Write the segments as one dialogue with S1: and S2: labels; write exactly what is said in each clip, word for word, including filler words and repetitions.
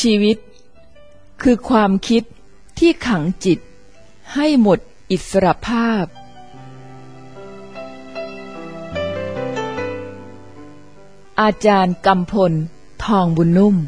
S1: ชีวิตคือความคิดที่ขังจิตให้หมดอิสรภาพอาจารย์กำพลทองบุญนุ่ม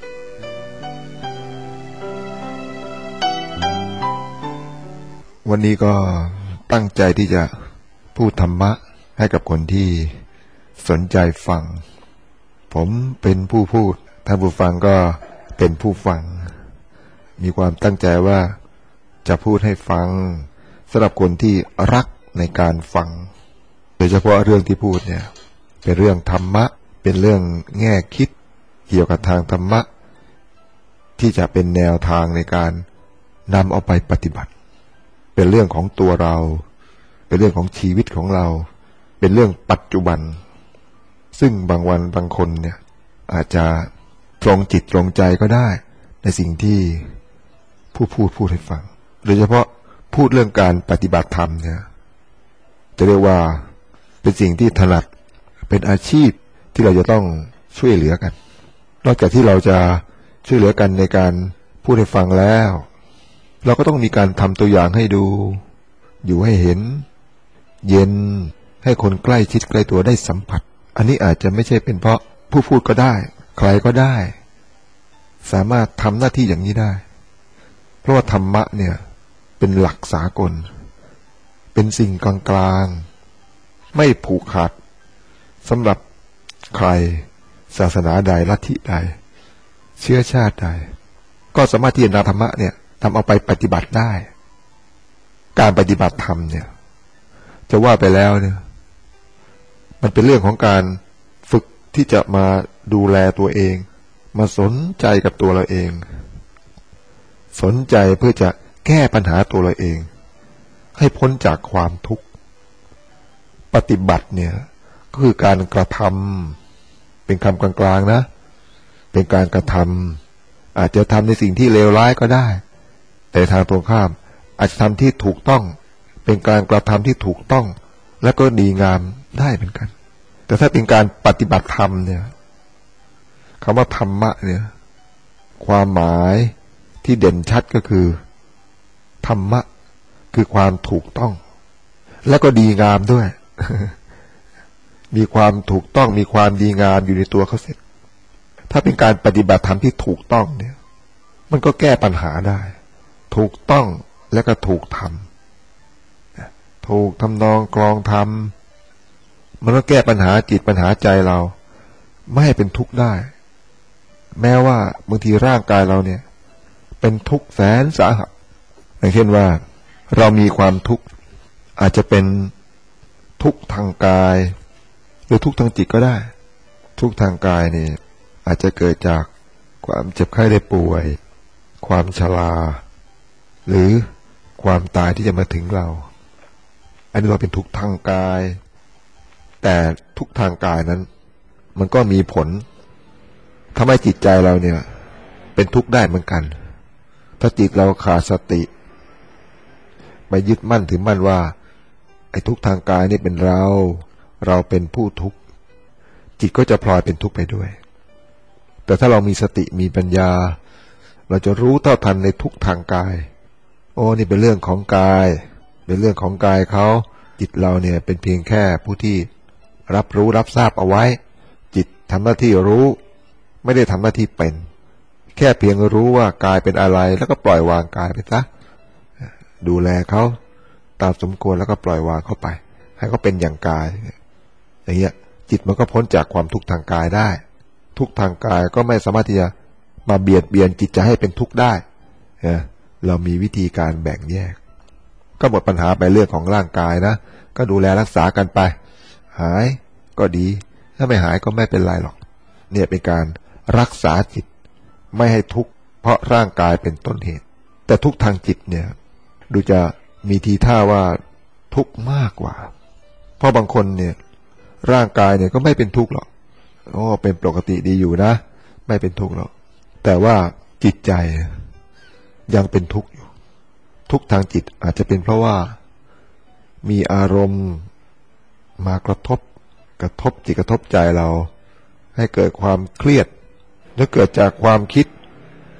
S2: วันนี้ก็ตั้งใจที่จะพูดธรรมะให้กับคนที่สนใจฟังผมเป็นผู้พูดท่านผู้ฟังก็เป็นผู้ฟังมีความตั้งใจว่าจะพูดให้ฟังสำหรับคนที่รักในการฟังโดยเฉพาะเรื่องที่พูดเนี่ยเป็นเรื่องธรรมะเป็นเรื่องแง่คิดเกี่ยวกับทางธรรมะที่จะเป็นแนวทางในการนำเอาไปปฏิบัติเป็นเรื่องของตัวเราเป็นเรื่องของชีวิตของเราเป็นเรื่องปัจจุบันซึ่งบางวันบางคนเนี่ยอาจจะตรงจิตตรงใจก็ได้ในสิ่งที่ผู้พูดพูดให้ฟังโดยเฉพาะพูดเรื่องการปฏิบัติธรรมเนี่ยจะเรียกว่าเป็นสิ่งที่ถนัดเป็นอาชีพที่เราจะต้องช่วยเหลือกันนอกจากที่เราจะช่วยเหลือกันในการพูดให้ฟังแล้วเราก็ต้องมีการทำตัวอย่างให้ดูอยู่ให้เห็นเย็นให้คนใกล้ชิดใกล้ตัวได้สัมผัสอันนี้อาจจะไม่ใช่เป็นเพราะผู้พูดก็ได้ใครก็ได้สามารถทำหน้าที่อย่างนี้ได้เพราะว่าธรรมะเนี่ยเป็นหลักสากลเป็นสิ่งกลางๆไม่ผูกขาดสำหรับใครศาสนาใดลัทธิใดเชื้อชาติใดก็สามารถที่จะนำธรรมะเนี่ยทำเอาไปปฏิบัติได้การปฏิบัติธรรมเนี่ยจะว่าไปแล้วเนี่ยมันเป็นเรื่องของการฝึกที่จะมาดูแลตัวเองมาสนใจกับตัวเราเองสนใจเพื่อจะแก้ปัญหาตัวเราเองให้พ้นจากความทุกข์ปฏิบัติเนี่ยก็คือการกระทำเป็นคำกลางๆนะเป็นการกระทำอาจจะทำในสิ่งที่เลวร้ายก็ได้แต่ทางตรงข้ามอาจจะทำที่ถูกต้องเป็นการกระทำที่ถูกต้องและก็ดีงามได้เหมือนกันแต่ถ้าเป็นการปฏิบัติธรรมเนี่ยคำว่าธรรมะเนี่ยความหมายที่เด่นชัดก็คือธรรมะคือความถูกต้องและก็ดีงามด้วย มีความถูกต้องมีความดีงามอยู่ในตัวเขาเสร็จถ้าเป็นการปฏิบัติธรรมที่ถูกต้องเนี่ยมันก็แก้ปัญหาได้ถูกต้องและก็ถูกทำถูกทำนองกลองทำมันก็แก้ปัญหาจิตปัญหาใจเราไม่ให้เป็นทุกข์ได้แม้ว่าบางทีร่างกายเราเนี่ยเป็นทุกข์แสนสาหัสอย่างเช่นว่าเรามีความทุกข์อาจจะเป็นทุกข์ทางกายหรือทุกข์ทางจิตก็ได้ทุกข์ทางกายนี่อาจจะเกิดจากความเจ็บไข้ได้ป่วยความชราหรือความตายที่จะมาถึงเราอันนี้เราเป็นทุกข์ทางกายแต่ทุกข์ทางกายนั้นมันก็มีผลทำให้จิตใจเราเนี่ยเป็นทุกข์ได้เหมือนกันถ้าจิตเราขาดสติไปยึดมั่นถือมั่นว่าไอ้ทุกข์ทางกายนี่เป็นเราเราเป็นผู้ทุกข์จิตก็จะพลอยเป็นทุกข์ไปด้วยแต่ถ้าเรามีสติมีปัญญาเราจะรู้เท่าทันในทุกข์ทางกายโอ้นี่เป็นเรื่องของกายเป็นเรื่องของกายเขาจิตเราเนี่ยเป็นเพียงแค่ผู้ที่รับรู้รับทราบเอาไว้จิตทำหน้าที่รู้ไม่ได้ทำหน้าที่เป็นแค่เพียงรู้ว่ากายเป็นอะไรแล้วก็ปล่อยวางกายไปซะดูแลเขาตามสมควรแล้วก็ปล่อยวางเข้าไปให้เขาเป็นอย่างกายอย่างเงี้ยจิตมันก็พ้นจากความทุกข์ทางกายได้ทุกข์ทางกายก็ไม่สามารถที่จะมาเบียดเบียนจิตใจให้เป็นทุกข์ได้เรามีวิธีการแบ่งแยกก็หมดปัญหาไปเรื่องของร่างกายนะก็ดูแลรักษากันไปหายก็ดีถ้าไม่หายก็ไม่เป็นไรหรอกเนี่ยเป็นการรักษาจิตไม่ให้ทุกข์เพราะร่างกายเป็นต้นเหตุแต่ทุกข์ทางจิตเนี่ยดูจะมีทีท่าว่าทุกข์มากกว่าเพราะบางคนเนี่ยร่างกายเนี่ยก็ไม่เป็นทุกข์หรอกโอ้เป็นปกติดีอยู่นะไม่เป็นทุกข์หรอกแต่ว่าจิตใจยังเป็นทุกข์อยู่ทุกข์ทางจิตอาจจะเป็นเพราะว่ามีอารมณ์มากระทบกระทบจิตกระทบใจเราให้เกิดความเครียดและเกิดจากความคิด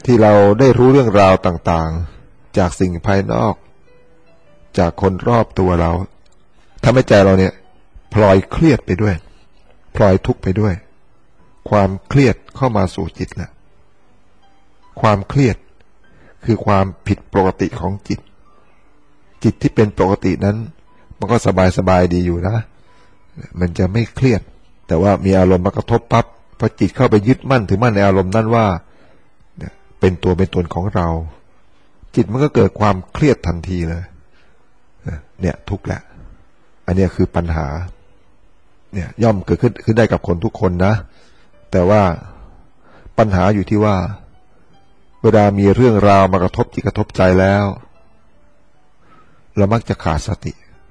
S2: ที่เราได้รู้เรื่องราวต่างๆจากสิ่งภายนอกจากคนรอบตัวเราทำให้ใจเราเนี่ยพลอยเครียดไปด้วยพลอยทุกข์ไปด้วยความเครียดเข้ามาสู่จิตแล้วความเครียดคือความผิดปกติของจิตจิตที่เป็นปกตินั้นมันก็สบายสบายดีอยู่นะมันจะไม่เครียดแต่ว่ามีอารมณ์มากระทบปั๊บพอจิตเข้าไปยึดมั่นถือมั่นในอารมณ์นั้นว่าเป็นตัวเป็นตนของเราจิตมันก็เกิดความเครียดทันทีเลยเนี่ยทุกข์แหละอันนี้คือปัญหาเนี่ยย่อมเกิดขึ้นขึ้นได้กับคนทุกคนนะแต่ว่าปัญหาอยู่ที่ว่าเวลามีเรื่องราวมากระทบจิตกระทบใจแล้วเรามักจะขาดสติ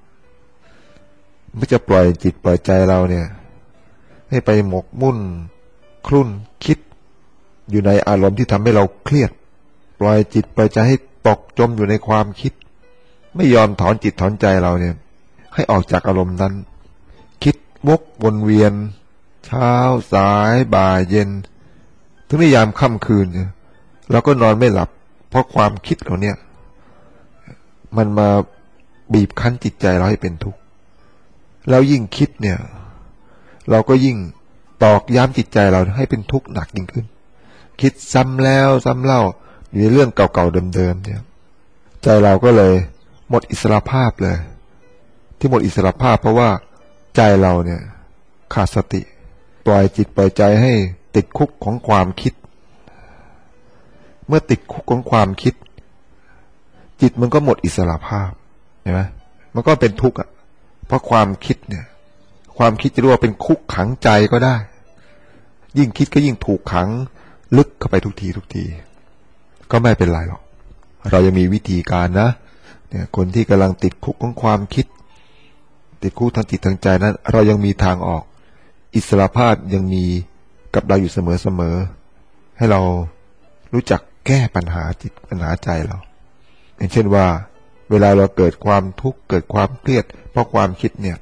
S2: ไม่จะปล่อยจิตปล่อยใจเราเนี่ยให้ไปหมกมุ่นคลุ่นคิดอยู่ในอารมณ์ที่ทำให้เราเครียดปล่อยจิตปล่อยใจให้ตกจมอยู่ในความคิดไม่ยอมถอนจิตถอนใจเราเนี่ยให้ออกจากอารมณ์นั้นคิดวกวนเวียนเช้าสายบ่ายเย็นถึงในยามค่ำคืนเนี่ยเราก็นอนไม่หลับเพราะความคิดเราเนี่ยมันมาบีบคั้นจิตใจเราให้เป็นทุกข์แล้วยิ่งคิดเนี่ยเราก็ยิ่งตอกย้ำจิตใจเราให้เป็นทุกข์หนักยิ่งขึ้นคิดซ้ำแล้วซ้ำเล่าอยู่ในเรื่องเก่าๆเดิมๆเนี่ยใจเราก็เลยหมดอิสรภาพเลยที่หมดอิสรภาพเพราะว่าใจเราเนี่ยขาดสติปล่อยจิตปล่อยใจให้ติดคุกของความคิดเมื่อติดคุกของความคิดจิตมันก็หมดอิสรภาพเห็นไหมมันก็เป็นทุกข์อ่ะเพราะความคิดเนี่ยความคิดจะเรียกว่าเป็นคุกขังใจก็ได้ยิ่งคิดก็ยิ่งถูกขังลึกเข้าไปทุกทีทุกทีก็ไม่เป็นไรหรอกเรายังมีวิธีการนะเนี่ยคนที่กำลังติดคุกของความคิดติดคุกทางจิตทางใจนั้นเรายังมีทางออกอิสรภาพยังมีกับเราอยู่เสมอๆให้เรารู้จักแก้ปัญหาจิตปัญหาใจเราอย่างเช่นว่าเวลาเราเกิดความทุกข์เกิดความเครียดเพราะความคิดเนี่ย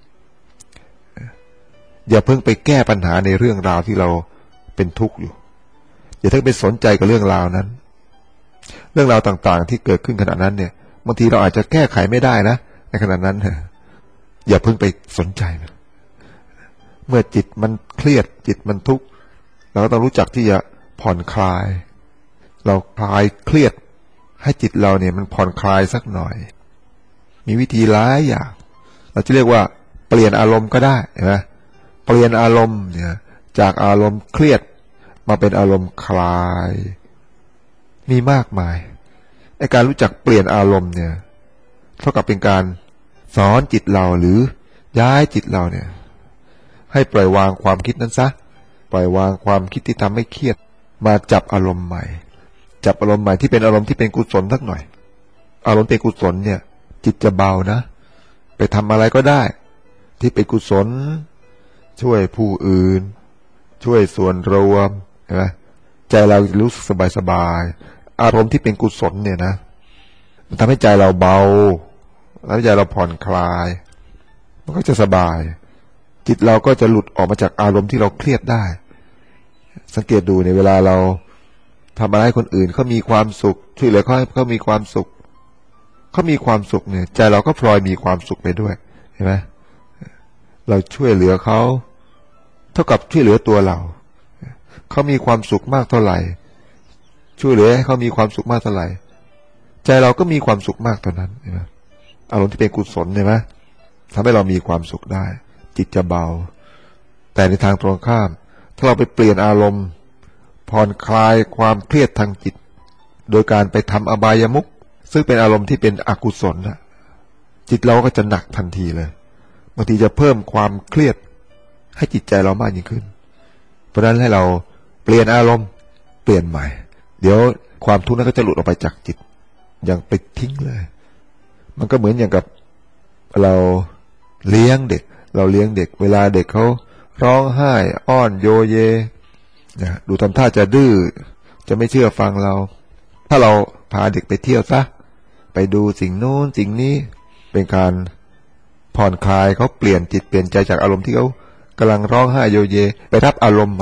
S2: อย่าเพิ่งไปแก้ปัญหาในเรื่องราวที่เราเป็นทุกข์อยู่อย่าเพิ่งไปสนใจกับเรื่องราวนั้นเรื่องราวต่างๆที่เกิดขึ้นขณะนั้นเนี่ยบางทีเราอาจจะแก้ไขไม่ได้นะในขณะนั้นอย่าเพิ่งไปสนใจมันเมื่อจิตมันเครียดจิตมันทุกข์เราก็ต้องรู้จักที่จะผ่อนคลายเราคลายเครียดให้จิตเราเนี่ยมันผ่อนคลายสักหน่อยมีวิธีหลายอย่างเราจะเรียกว่าเปลี่ยนอารมณ์ก็ได้เห็นไหมเปลี่ยนอารมณ์เนี่ยจากอารมณ์เครียดมาเป็นอารมณ์คลายมีมากมายไอ้การรู้จักเปลี่ยนอารมณ์เนี่ยเท่ากับเป็นการสอนจิตเราหรือย้ายจิตเราเนี่ยให้ปล่อยวางความคิดนั้นซะปล่อยวางความคิดที่ทำให้เครียดมาจับอารมณ์ใหม่จับอารมณ์ใหม่ที่เป็นอารมณ์ที่เป็นกุศลสักหน่อยอารมณ์เป็นกุศลเนี่ยจิตจะเบานะไปทำอะไรก็ได้ที่เป็นกุศลช่วยผู้อื่นช่วยส่วนรวมเห็นไหมใจเรารู้สึกสบายๆอารมณ์ที่เป็นกุศลเนี่ยนะมันทำให้ใจเราเบาแล้วใจเราผ่อนคลายมันก็จะสบายจิตเราก็จะหลุดออกมาจากอารมณ์ที่เราเครียดได้สังเกตดูในเวลาเราทำอะไรให้คนอื่นเขามีความสุขช่วยเหลือเขาให้เขามีความสุขเขามีความสุขเนี่ยใจเราก็พลอยมีความสุขไปด้วยเห็นไหมเราช่วยเหลือเขาเท่ากับช่วยเหลือตัวเราเขามีความสุขมากเท่าไหร่ช่วยเหลือให้เขามีความสุขมากเท่าไหร่ใจเราก็มีความสุขมากเท่านั้นเห็นไหมอารมณ์ที่เป็นกุศลเห็นไหมทำให้เรามีความสุขได้จิตจะเบาแต่ในทางตรงข้ามถ้าเราไปเปลี่ยนอารมณ์ผ่อนคลายความเครียดทางจิตโดยการไปทำอบายมุขซึ่งเป็นอารมณ์ที่เป็นอกุศลนะจิตเราก็จะหนักทันทีเลยบางทีจะเพิ่มความเครียดให้จิตใจเรามากยิ่งขึ้นเพราะฉะนั้นให้เราเปลี่ยนอารมณ์เปลี่ยนใหม่เดี๋ยวความทุกข์นั้นก็จะหลุดออกไปจากจิตอย่างไปทิ้งเลยมันก็เหมือนอย่างกับเราเลี้ยงเด็กเราเลี้ยงเด็กเวลาเด็กเขาร้องไห้อ้อนโยเยนะดูทำท่าจะดื้อจะไม่เชื่อฟังเราถ้าเราพาเด็กไปเที่ยวซะไปดูสิ่งโน้นสิ่งนี้เป็นการผ่อนคลายเขาเปลี่ยนจิตเปลี่ยนใจจากอารมณ์ที่เขากำลังร้องไห้โยเยไปรับอารมณ์ใหม่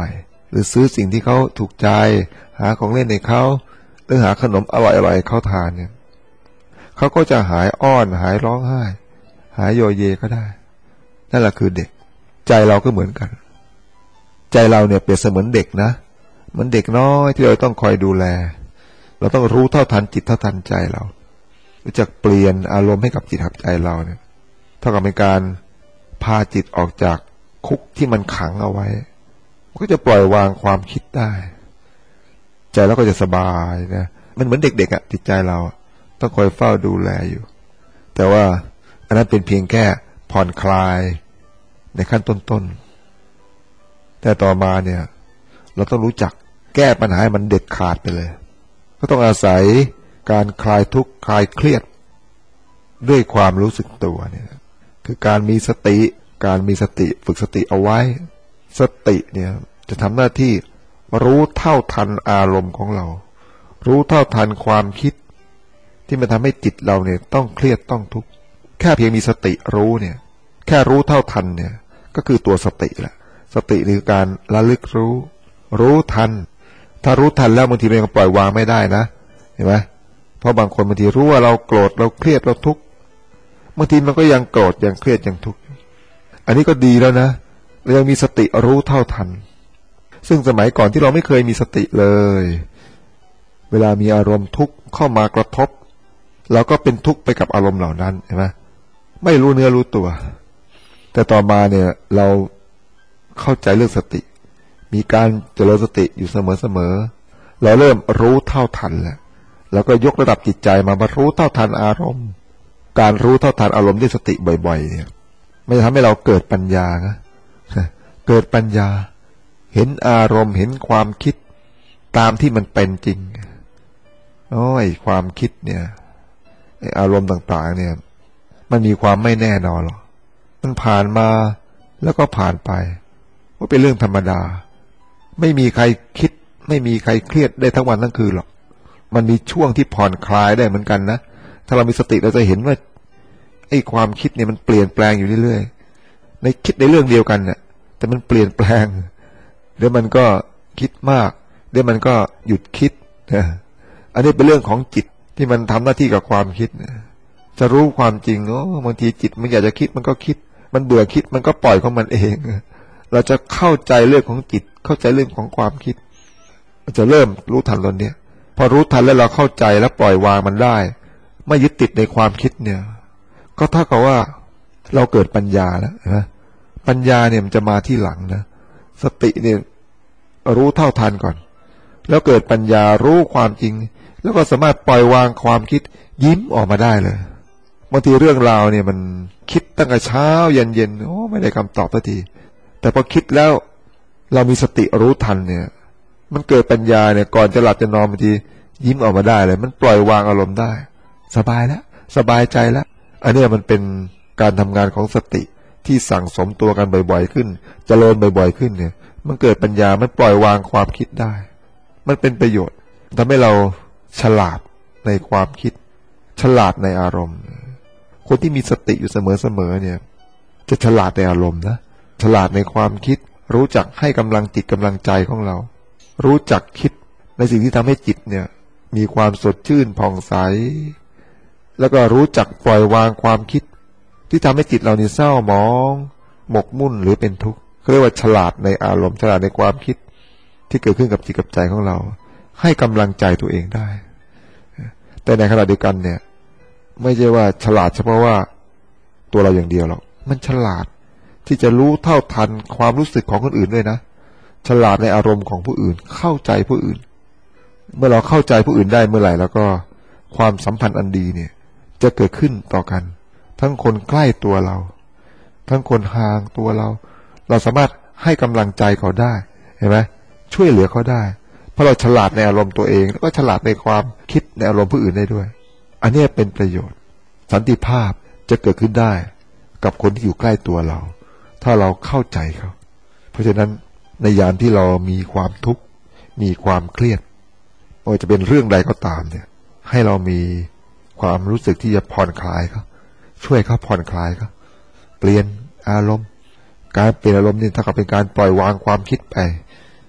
S2: หรือซื้อสิ่งที่เขาถูกใจหาของเล่นให้เขาหรือหาขนมอร่อยๆให้เขาทานเนี่ยเขาก็จะหายอ้อนหายร้องไห้หายโยเยก็ได้นั่นแหละคือเด็กใจเราก็เหมือนกันใจเราเนี่ยเปรียบเสมือนเด็กนะเหมือนเด็กน้อยที่เราต้องคอยดูแลเราต้องรู้เท่าทันจิตเท่าทันใจเรารู้จักเปลี่ยนอารมณ์ให้กับจิตกับใจเราเนี่ยเท่ากับเป็นการพาจิตออกจากคุกที่มันขังเอาไว้มันก็จะปล่อยวางความคิดได้ใจเราก็จะสบายนะมันเหมือนเด็กๆอ่ะจิตใจเราต้องคอยเฝ้าดูแลอยู่แต่ว่าอันนั้นเป็นเพียงแค่ผ่อนคลายในขั้นต้นๆแต่ต่อมาเนี่ยเราต้องรู้จักแก้ปัญหาให้มันเด็ดขาดไปเลยก็ต้องอาศัยการคลายทุกข์คลายเครียดด้วยความรู้สึกตัวเนี่ยคือการมีสติการมีสติฝึกสติเอาไว้สติเนี่ยจะทำหน้าที่รู้เท่าทันอารมณ์ของเรารู้เท่าทันความคิดที่มันทำให้จิตเราเนี่ยต้องเครียดต้องทุกข์แค่เพียงมีสติรู้เนี่ยแค่รู้เท่าทันเนี่ยก็คือตัวสติแหละสติคือการระลึกรู้รู้ทันถ้ารู้ทันแล้วบางทีมันยังปล่อยวางไม่ได้นะเห็นไหมเพราะบางคนบางทีรู้ว่าเราโกรธเราเครียดเราทุกข์บางทีมันก็ยังโกรธยังเครียดยังทุกข์อันนี้ก็ดีแล้วนะเรายังมีสติรู้เท่าทันซึ่งสมัยก่อนที่เราไม่เคยมีสติเลยเวลามีอารมณ์ทุกข์เข้ามากระทบเราก็เป็นทุกข์ไปกับอารมณ์เหล่านั้นเห็นไหมไม่รู้เนื้อรู้ตัวแต่ต่อมาเนี่ยเราเข้าใจเรื่องสติมีการเจริญสติอยู่เสมอๆเราเริ่มรู้เท่าทันแล้วเราก็ยกระดับจิตใจมามารู้เท่าทันอารมณ์การรู้เท่าทันอารมณ์ด้วยสติบ่อยๆเนี่ยมันจะทำให้เราเกิดปัญญานะเกิดปัญญาเห็นอารมณ์เห็นความคิดตามที่มันเป็นจริงโอ้ยความคิดเนี่ยอารมณ์ต่างๆเนี่ยมันมีความไม่แน่นอนหรอกมันผ่านมาแล้วก็ผ่านไปว่าเป็นเรื่องธรรมดาไม่มีใครคิดไม่มีใครเครียดได้ทั้งวันทั้งคืนหรอกมันมีช่วงที่ผ่อนคลายได้เหมือนกันนะถ้าเรามีสติเราจะเห็นว่าไอ้ความคิดเนี่ยมันเปลี่ยนแปลงอยู่เรื่อยๆในคิดในเรื่องเดียวกันเนี่ยแต่มันเปลี่ยนแปลงเดี๋ยวมันก็คิดมากเดี๋ยวมันก็หยุดคิดนะอันนี้เป็นเรื่องของจิตที่มันทำหน้าที่กับความคิดนะจะรู้ความจริงโอ้บางทีจิตมันอยากจะคิดมันก็คิดมันเบื่อคิดมันก็ปล่อยของมันเองเราจะเข้าใจเรื่องของจิตเข้าใจเรื่องของความคิดมันจะเริ่มรู้ทันตอนนี้พอรู้ทันแล้วเราเข้าใจแล้วปล่อยวางมันได้ไม่ยึดติดในความคิดเนี่ยก็เท่ากับว่าเราเกิดปัญญาแล้วนะปัญญาเนี่ยมันจะมาที่หลังนะสติเนี่ยรู้เท่าทันก่อนแล้วเกิดปัญญารู้ความจริงแล้วก็สามารถปล่อยวางความคิดยิ้มออกมาได้เลยบางทีเรื่องราวเนี่ยมันคิดตั้งแต่เช้ายันเย็นโอ้ไม่ได้คำตอบสักทีแต่พอคิดแล้วเรามีสติรู้ทันเนี่ยมันเกิดปัญญาเนี่ยก่อนจะหลับจะนอนบางทียิ้มออกมาได้เลยมันปล่อยวางอารมณ์ได้สบายแล้วสบายใจแล้วอันนี้มันเป็นการทำงานของสติที่สั่งสมตัวกันบ่อยๆขึ้นเจริญบ่อยๆขึ้นเนี่ยมันเกิดปัญญามันปล่อยวางความคิดได้มันเป็นประโยชน์ทำให้เราฉลาดในความคิดฉลาดในอารมณ์คนที่มีสติอยู่เสมอๆเนี่ยจะฉลาดในอารมณ์นะฉลาดในความคิดรู้จักให้กำลังจิตกำลังใจของเรารู้จักคิดในสิ่งที่ทำให้จิตเนี่ยมีความสดชื่นผ่องใสแล้วก็รู้จักปล่อยวางความคิดที่ทำให้จิตเรานี่เศร้าหมองหมกมุ่นหรือเป็นทุกข์เรียกว่าฉลาดในอารมณ์ฉลาดในความคิดที่เกิดขึ้นกับจิตกับใจของเราให้กำลังใจตัวเองได้แต่ในขณะเดียวกันเนี่ยไม่ใช่ว่าฉลาดเฉพาะว่าตัวเราอย่างเดียวหรอกมันฉลาดที่จะรู้เท่าทันความรู้สึกของคนอื่นด้วยนะฉลาดในอารมณ์ของผู้อื่นเข้าใจผู้อื่นเมื่อเราเข้าใจผู้อื่นได้เมื่อไหร่แล้วก็ความสัมพันธ์อันดีเนี่ยจะเกิดขึ้นต่อกันทั้งคนใกล้ตัวเราทั้งคนห่างตัวเราเราสามารถให้กำลังใจเขาได้เห็นไหมช่วยเหลือเขาได้เพราะเราฉลาดในอารมณ์ตัวเองแล้วก็ฉลาดในความคิดในอารมณ์ผู้อื่นได้ด้วยอันนี้เป็นประโยชน์สันติภาพจะเกิดขึ้นได้กับคนที่อยู่ใกล้ตัวเราถ้าเราเข้าใจเขาเพราะฉะนั้นในยามที่เรามีความทุกข์มีความเครียดไม่ว่าจะเป็นเรื่องใดก็ตามเนี่ยให้เรามีความรู้สึกที่จะผ่อนคลายเขาช่วยเขาผ่อนคลายเขาเปลี่ยนอารมณ์การเปลี่ยนอารมณ์นี่เท่ากับเป็นการปล่อยวางความคิดไป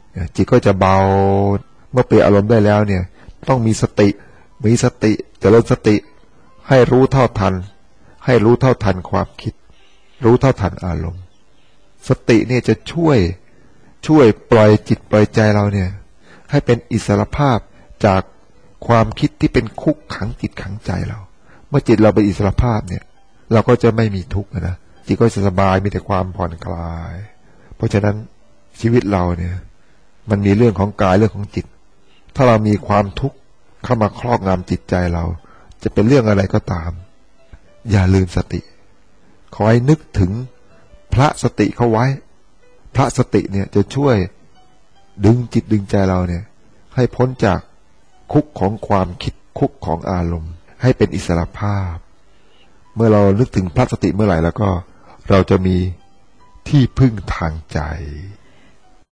S2: จิตก็จะเบาเมื่อเปลี่ยนอารมณ์ได้แล้วเนี่ยต้องมีสติมีสติเจริญสติให้รู้เท่าทันให้รู้เท่าทันความคิดรู้เท่าทันอารมณ์สติเนี่ยจะช่วยช่วยปล่อยจิตปล่อยใจเราเนี่ยให้เป็นอิสรภาพจากความคิดที่เป็นคุกขังจิตขังใจเราเมื่อจิตเราเป็นอิสรภาพเนี่ยเราก็จะไม่มีทุกข์นะจิตก็จะสบายมีแต่ความผ่อนคลายเพราะฉะนั้นชีวิตเราเนี่ยมันมีเรื่องของกายเรื่องของจิตถ้าเรามีความทุกข์เข้ามาครอบงำจิตใจเราจะเป็นเรื่องอะไรก็ตามอย่าลืมสติขอให้นึกถึงพระสติเข้าไว้พระสติเนี่ยจะช่วยดึงจิตดึงใจเราเนี่ยให้พ้นจากคุกของความคิดคุกของอารมณ์ให้เป็นอิสรภาพเมื่อเรานึกถึงพระสติเมื่อไหร่แล้วก็เราจะมีที่พึ่งทางใจ